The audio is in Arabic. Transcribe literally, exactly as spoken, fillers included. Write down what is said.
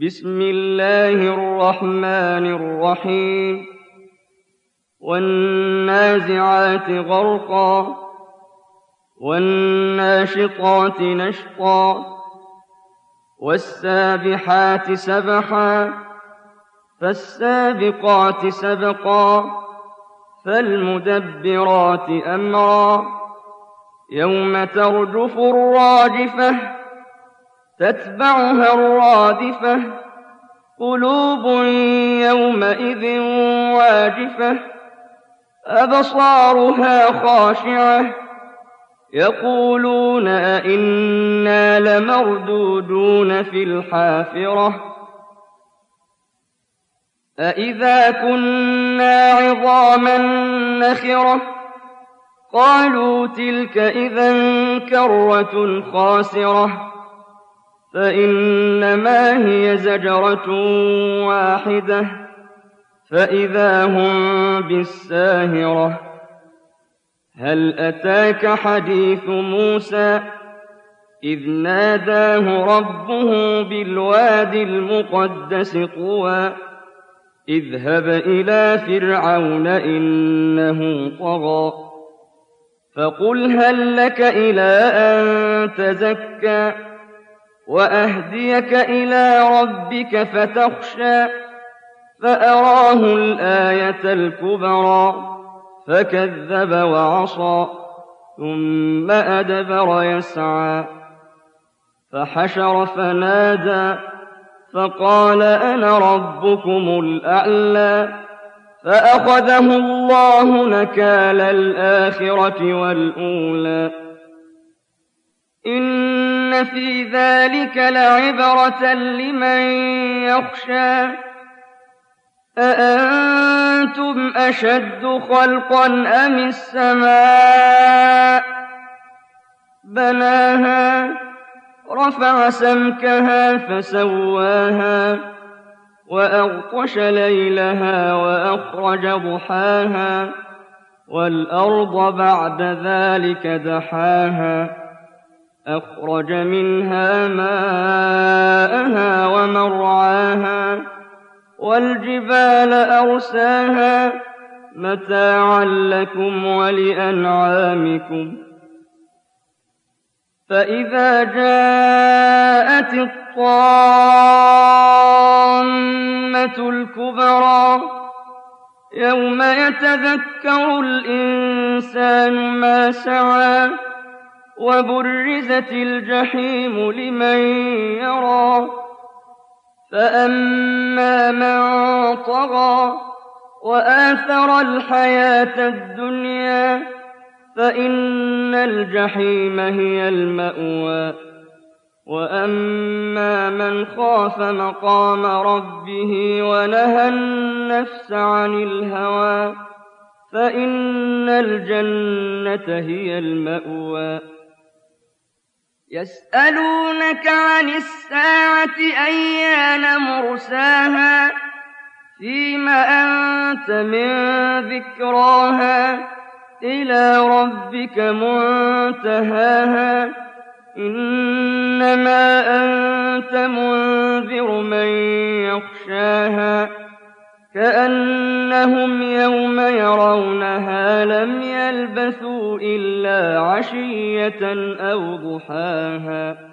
بسم الله الرحمن الرحيم والنازعات غرقا والناشطات نشطا والسابحات سبحا فالسابقات سبقا فالمدبرات أمرا يوم ترجف الراجفة تتبعها الرادفة قلوب يومئذ واجفة أبصارها خاشعة يقولون أئنا لمردودون في الحافرة أئذا كنا عظاما نخرة قالوا تلك إذا كرة خاسرة فإنما هي زجرة واحدة فإذا هم بالساهرة هل أتاك حديث موسى إذ ناداه ربه بالواد المقدس طوى اذهب إلى فرعون إنه طغى فقل هل لك إلى أن تزكى وأهديك إلى ربك فتخشى فأراه الآية الكبرى فكذب وعصى ثم أدبر يسعى فحشر فنادى فقال أنا ربكم الأعلى فأخذه الله نكال الآخرة والأولى إن في ذلك لعبرة لمن يخشى أأنتم أشد خلقا أم السماء بناها رفع سمكها فسواها وأغطش ليلها وأخرج ضحاها والأرض بعد ذلك دحاها أخرج منها ماءها ومرعاها والجبال أرساها متاعا لكم ولأنعامكم فإذا جاءت الطامة الكبرى يوم يتذكر الإنسان ما سعى وبرزت الجحيم لمن يرى فأما من طغى وآثر الحياة الدنيا فإن الجحيم هي المأوى وأما من خاف مقام ربه ونهى النفس عن الهوى فإن الجنة هي المأوى يسألونك عن الساعة أيان مرساها فيم أنت من ذكراها إلى ربك منتهاها إنما أنت منذر من يخشاها كأنهم يوم يرونها لم يلبثوا إلا عشية أو ضحاها